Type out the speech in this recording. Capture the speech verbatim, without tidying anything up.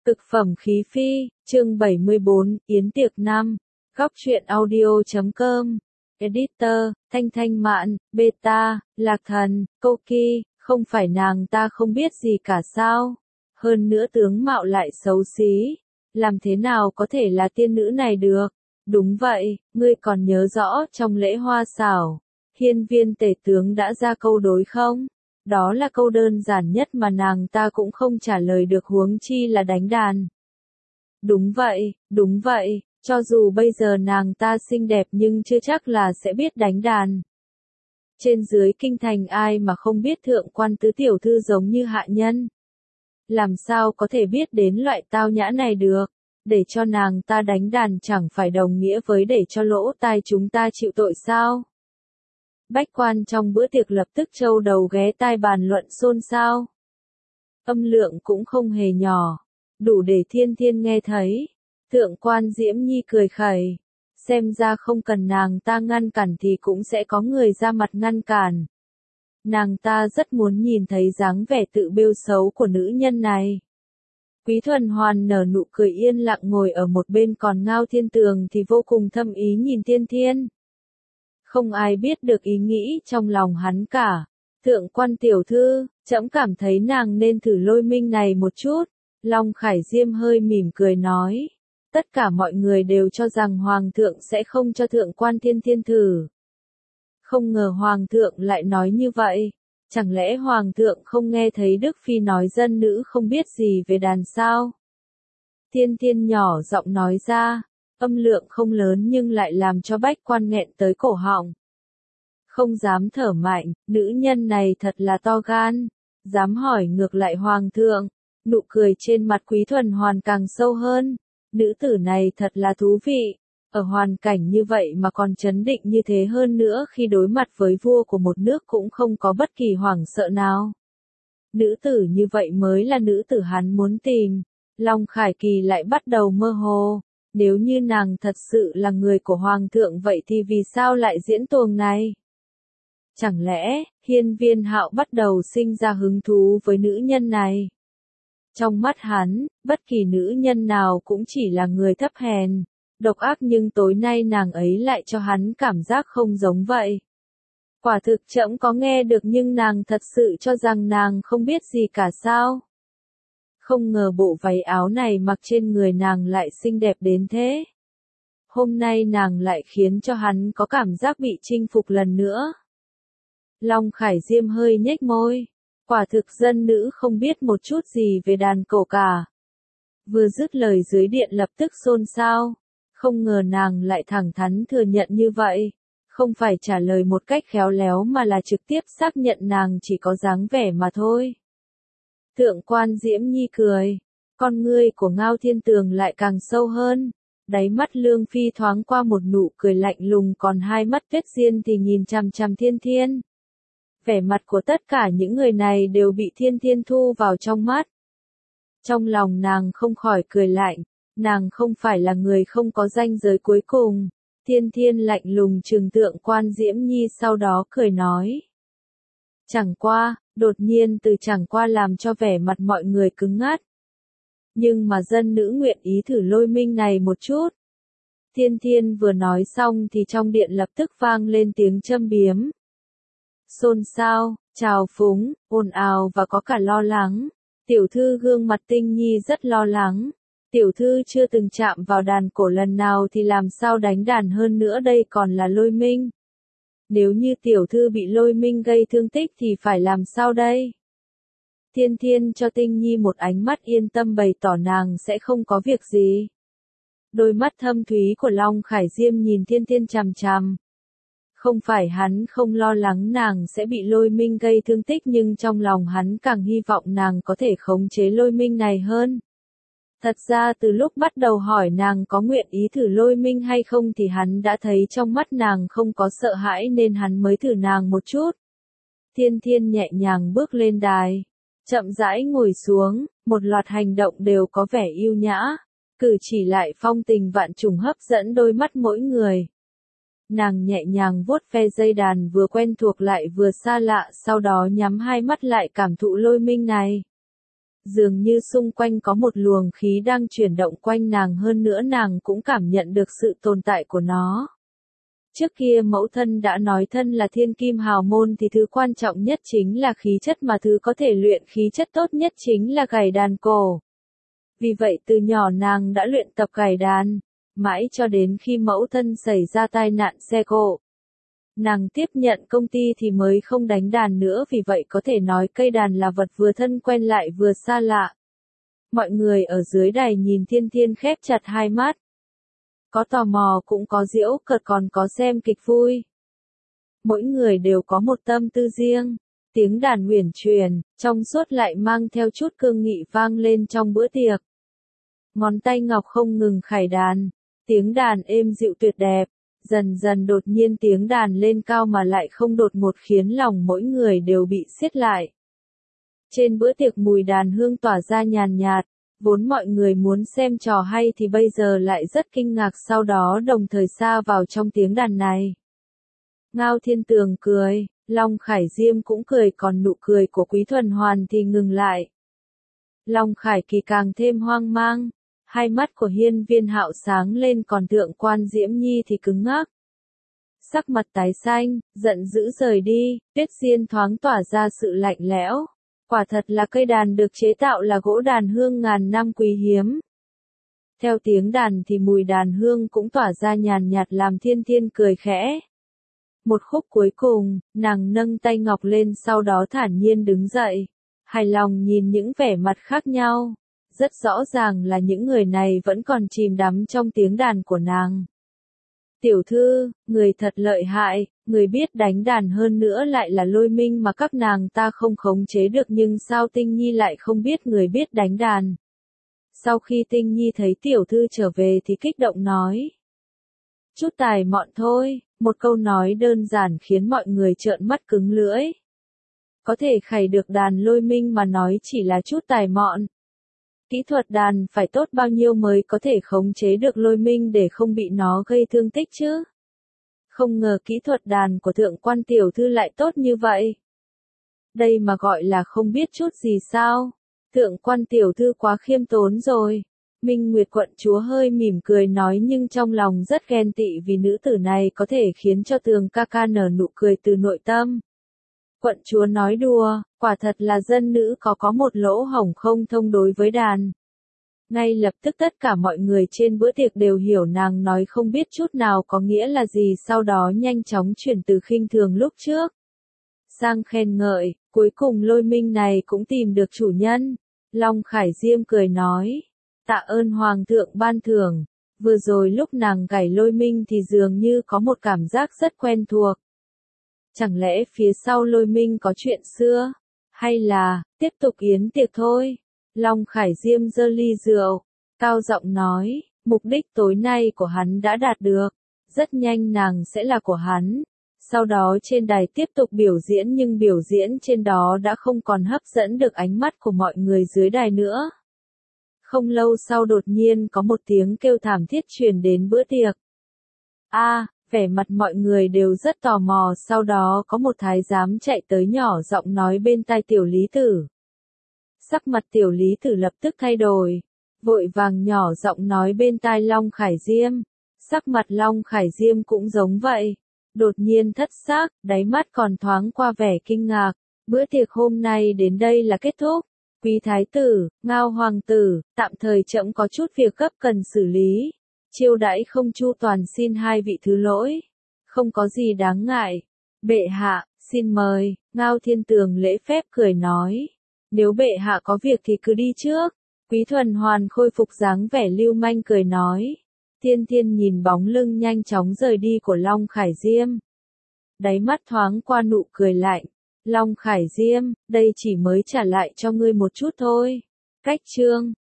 Cực phẩm khí phi, chương bảy mươi bốn, Yến tiệc năm, góc truyện audio chấm com, editor, Thanh Thanh Mạn, Beta, Lạc Thần, Coki, không phải nàng ta không biết gì cả sao, hơn nữa tướng mạo lại xấu xí, làm thế nào có thể là tiên nữ này được, đúng vậy, ngươi còn nhớ rõ trong lễ hoa xảo, hiên viên tể tướng đã ra câu đối không? Đó là câu đơn giản nhất mà nàng ta cũng không trả lời được huống chi là đánh đàn. Đúng vậy, đúng vậy, cho dù bây giờ nàng ta xinh đẹp nhưng chưa chắc là sẽ biết đánh đàn. Trên dưới kinh thành ai mà không biết thượng quan tứ tiểu thư giống như hạ nhân. Làm sao có thể biết đến loại tao nhã này được, để cho nàng ta đánh đàn chẳng phải đồng nghĩa với để cho lỗ tai chúng ta chịu tội sao? Bách quan trong bữa tiệc lập tức trâu đầu ghé tai bàn luận xôn xao. Âm lượng cũng không hề nhỏ, đủ để thiên thiên nghe thấy. Thượng quan Diễm Nhi cười khẩy, xem ra không cần nàng ta ngăn cản thì cũng sẽ có người ra mặt ngăn cản. Nàng ta rất muốn nhìn thấy dáng vẻ tự bêu xấu của nữ nhân này. Quý Thuần Hoàn nở nụ cười yên lặng ngồi ở một bên, còn Ngao Thiên Tường thì vô cùng thâm ý nhìn Thiên Thiên. Không ai biết được ý nghĩ trong lòng hắn cả. Thượng quan tiểu thư, trẫm cảm thấy nàng nên thử lôi minh này một chút. Long Khải Diêm hơi mỉm cười nói. Tất cả mọi người đều cho rằng Hoàng thượng sẽ không cho thượng quan Thiên Thiên thử. Không ngờ Hoàng thượng lại nói như vậy. Chẳng lẽ Hoàng thượng không nghe thấy Đức Phi nói dân nữ không biết gì về đàn sao? Thiên Thiên nhỏ giọng nói ra. Âm lượng không lớn nhưng lại làm cho bách quan nghẹn tới cổ họng. Không dám thở mạnh, nữ nhân này thật là to gan, dám hỏi ngược lại Hoàng thượng, nụ cười trên mặt Quý Thuần Hoàn càng sâu hơn, nữ tử này thật là thú vị, ở hoàn cảnh như vậy mà còn trấn định như thế, hơn nữa khi đối mặt với vua của một nước cũng không có bất kỳ hoảng sợ nào. Nữ tử như vậy mới là nữ tử hắn muốn tìm, Long Khải Kỳ lại bắt đầu mơ hồ. Nếu như nàng thật sự là người của Hoàng thượng vậy thì vì sao lại diễn tuồng này? Chẳng lẽ, hiên viên hạo bắt đầu sinh ra hứng thú với nữ nhân này? Trong mắt hắn, bất kỳ nữ nhân nào cũng chỉ là người thấp hèn, độc ác, nhưng tối nay nàng ấy lại cho hắn cảm giác không giống vậy. Quả thực trẫm có nghe được, nhưng nàng thật sự cho rằng nàng không biết gì cả sao? Không ngờ bộ váy áo này mặc trên người nàng lại xinh đẹp đến thế. Hôm nay nàng lại khiến cho hắn có cảm giác bị chinh phục lần nữa. Long Khải Diêm hơi nhếch môi. Quả thực dân nữ không biết một chút gì về đàn cổ cả. Vừa dứt lời dưới điện lập tức xôn xao. Không ngờ nàng lại thẳng thắn thừa nhận như vậy. Không phải trả lời một cách khéo léo mà là trực tiếp xác nhận nàng chỉ có dáng vẻ mà thôi. Thượng quan Diễm Nhi cười, con ngươi của Ngao Thiên Tường lại càng sâu hơn, đáy mắt Lương Phi thoáng qua một nụ cười lạnh lùng, còn hai mắt Tuyết Diên thì nhìn chằm chằm Thiên Thiên. Vẻ mặt của tất cả những người này đều bị Thiên Thiên thu vào trong mắt. Trong lòng nàng không khỏi cười lạnh, nàng không phải là người không có ranh giới cuối cùng. Thiên Thiên lạnh lùng trừng Thượng quan Diễm Nhi, sau đó cười nói. Chẳng qua, đột nhiên từ chẳng qua làm cho vẻ mặt mọi người cứng ngắt. Nhưng mà dân nữ nguyện ý thử lôi minh này một chút. Thiên Thiên vừa nói xong thì trong điện lập tức vang lên tiếng châm biếm. Xôn xao, trào phúng, ồn ào và có cả lo lắng. Tiểu thư gương mặt Tinh Nhi rất lo lắng. Tiểu thư chưa từng chạm vào đàn cổ lần nào thì làm sao đánh đàn, hơn nữa đây còn là lôi minh. Nếu như tiểu thư bị lôi minh gây thương tích thì phải làm sao đây? Thiên Thiên cho Tinh Nhi một ánh mắt yên tâm, bày tỏ nàng sẽ không có việc gì. Đôi mắt thâm thúy của Long Khải Diêm nhìn Thiên Thiên chằm chằm. Không phải hắn không lo lắng nàng sẽ bị lôi minh gây thương tích, nhưng trong lòng hắn càng hy vọng nàng có thể khống chế lôi minh này hơn. Thật ra từ lúc bắt đầu hỏi nàng có nguyện ý thử lôi minh hay không thì hắn đã thấy trong mắt nàng không có sợ hãi nên hắn mới thử nàng một chút. Thiên Thiên nhẹ nhàng bước lên đài, chậm rãi ngồi xuống, một loạt hành động đều có vẻ yêu nhã, cử chỉ lại phong tình vạn trùng hấp dẫn đôi mắt mỗi người. Nàng nhẹ nhàng vuốt ve dây đàn vừa quen thuộc lại vừa xa lạ, sau đó nhắm hai mắt lại cảm thụ lôi minh này. dường như xung quanh có một luồng khí đang chuyển động quanh nàng, hơn nữa nàng cũng cảm nhận được sự tồn tại của nó. Trước kia mẫu thân đã nói thân là thiên kim hào môn thì thứ quan trọng nhất chính là khí chất, mà thứ có thể luyện khí chất tốt nhất chính là gảy đàn cổ. Vì vậy từ nhỏ nàng đã luyện tập gảy đàn, mãi cho đến khi mẫu thân xảy ra tai nạn xe cộ. Nàng tiếp nhận công ty thì mới không đánh đàn nữa, vì vậy có thể nói cây đàn là vật vừa thân quen lại vừa xa lạ. Mọi người ở dưới đài nhìn Thiên Thiên khép chặt hai mắt. Có tò mò cũng có giễu cợt, còn có xem kịch vui. Mỗi người đều có một tâm tư riêng. Tiếng đàn uyển chuyển, trong suốt lại mang theo chút cương nghị vang lên trong bữa tiệc. Ngón tay ngọc không ngừng khải đàn, tiếng đàn êm dịu tuyệt đẹp. Dần dần đột nhiên tiếng đàn lên cao mà lại không đột ngột, khiến lòng mỗi người đều bị siết lại. Trên bữa tiệc mùi đàn hương tỏa ra nhàn nhạt, vốn mọi người muốn xem trò hay thì bây giờ lại rất kinh ngạc, sau đó đồng thời sa vào trong tiếng đàn này. Ngao Thiên Tường cười, Long Khải Diêm cũng cười, còn nụ cười của Quý Thuần Hoàn thì ngừng lại. Long Khải Kỳ càng thêm hoang mang. Hai mắt của Hiên Viên Hạo sáng lên, còn Thượng Quan Diễm Nhi thì cứng ngắc. Sắc mặt tái xanh, giận dữ rời đi, Tuyết Diên thoáng tỏa ra sự lạnh lẽo. Quả thật là cây đàn được chế tạo là gỗ đàn hương ngàn năm quý hiếm. Theo tiếng đàn thì mùi đàn hương cũng tỏa ra nhàn nhạt, làm Thiên Thiên cười khẽ. Một khúc cuối cùng, nàng nâng tay ngọc lên, sau đó thản nhiên đứng dậy. Hài lòng nhìn những vẻ mặt khác nhau. Rất rõ ràng là những người này vẫn còn chìm đắm trong tiếng đàn của nàng. Tiểu thư, người thật lợi hại, người biết đánh đàn, hơn nữa lại là Lôi Minh mà các nàng ta không khống chế được, nhưng sao Tinh Nhi lại không biết người biết đánh đàn? Sau khi Tinh Nhi thấy tiểu thư trở về thì kích động nói. Chút tài mọn thôi, một câu nói đơn giản khiến mọi người trợn mắt cứng lưỡi. Có thể khải được đàn Lôi Minh mà nói chỉ là chút tài mọn. Kỹ thuật đàn phải tốt bao nhiêu mới có thể khống chế được Lôi Minh để không bị nó gây thương tích chứ? Không ngờ kỹ thuật đàn của Thượng Quan tiểu thư lại tốt như vậy. Đây mà gọi là không biết chút gì sao? Thượng Quan tiểu thư quá khiêm tốn rồi. Minh Nguyệt quận chúa hơi mỉm cười nói, nhưng trong lòng rất ghen tị vì nữ tử này có thể khiến cho Tường ca ca nở nụ cười từ nội tâm. Quận chúa nói đùa, quả thật là dân nữ có có một lỗ hổng không thông đối với đàn. Ngay lập tức tất cả mọi người trên bữa tiệc đều hiểu nàng nói không biết chút nào có nghĩa là gì, sau đó nhanh chóng chuyển từ khinh thường lúc trước sang khen ngợi. Cuối cùng Lôi Minh này cũng tìm được chủ nhân. Long Khải Diêm cười nói, tạ ơn Hoàng thượng ban thưởng. Vừa rồi lúc nàng gảy Lôi Minh thì dường như có một cảm giác rất quen thuộc. Chẳng lẽ phía sau Lôi Minh có chuyện xưa? Hay là, tiếp tục yến tiệc thôi? Long Khải Diêm giơ ly rượu, cao giọng nói, mục đích tối nay của hắn đã đạt được. Rất nhanh nàng sẽ là của hắn. Sau đó trên đài tiếp tục biểu diễn, nhưng biểu diễn trên đó đã không còn hấp dẫn được ánh mắt của mọi người dưới đài nữa. Không lâu sau đột nhiên có một tiếng kêu thảm thiết truyền đến bữa tiệc. A, à, vẻ mặt mọi người đều rất tò mò, sau đó có một thái giám chạy tới nhỏ giọng nói bên tai Tiểu Lý Tử. Sắc mặt Tiểu Lý Tử lập tức thay đổi, vội vàng nhỏ giọng nói bên tai Long Khải Diêm. Sắc mặt Long Khải Diêm cũng giống vậy, đột nhiên thất xác, đáy mắt còn thoáng qua vẻ kinh ngạc. Bữa tiệc hôm nay đến đây là kết thúc. Quý thái tử, Ngao hoàng tử, tạm thời trẫm có chút việc gấp cần xử lý. Chiêu đãi không chu toàn, xin hai vị thứ lỗi. Không có gì đáng ngại. Bệ hạ, xin mời. Ngao Thiên Tường lễ phép cười nói. Nếu bệ hạ có việc thì cứ đi trước. Quý Thuần Hoàn khôi phục dáng vẻ lưu manh cười nói. Thiên Thiên nhìn bóng lưng nhanh chóng rời đi của Long Khải Diêm. Đáy mắt thoáng qua nụ cười lạnh. Long Khải Diêm, đây chỉ mới trả lại cho ngươi một chút thôi. Cách chương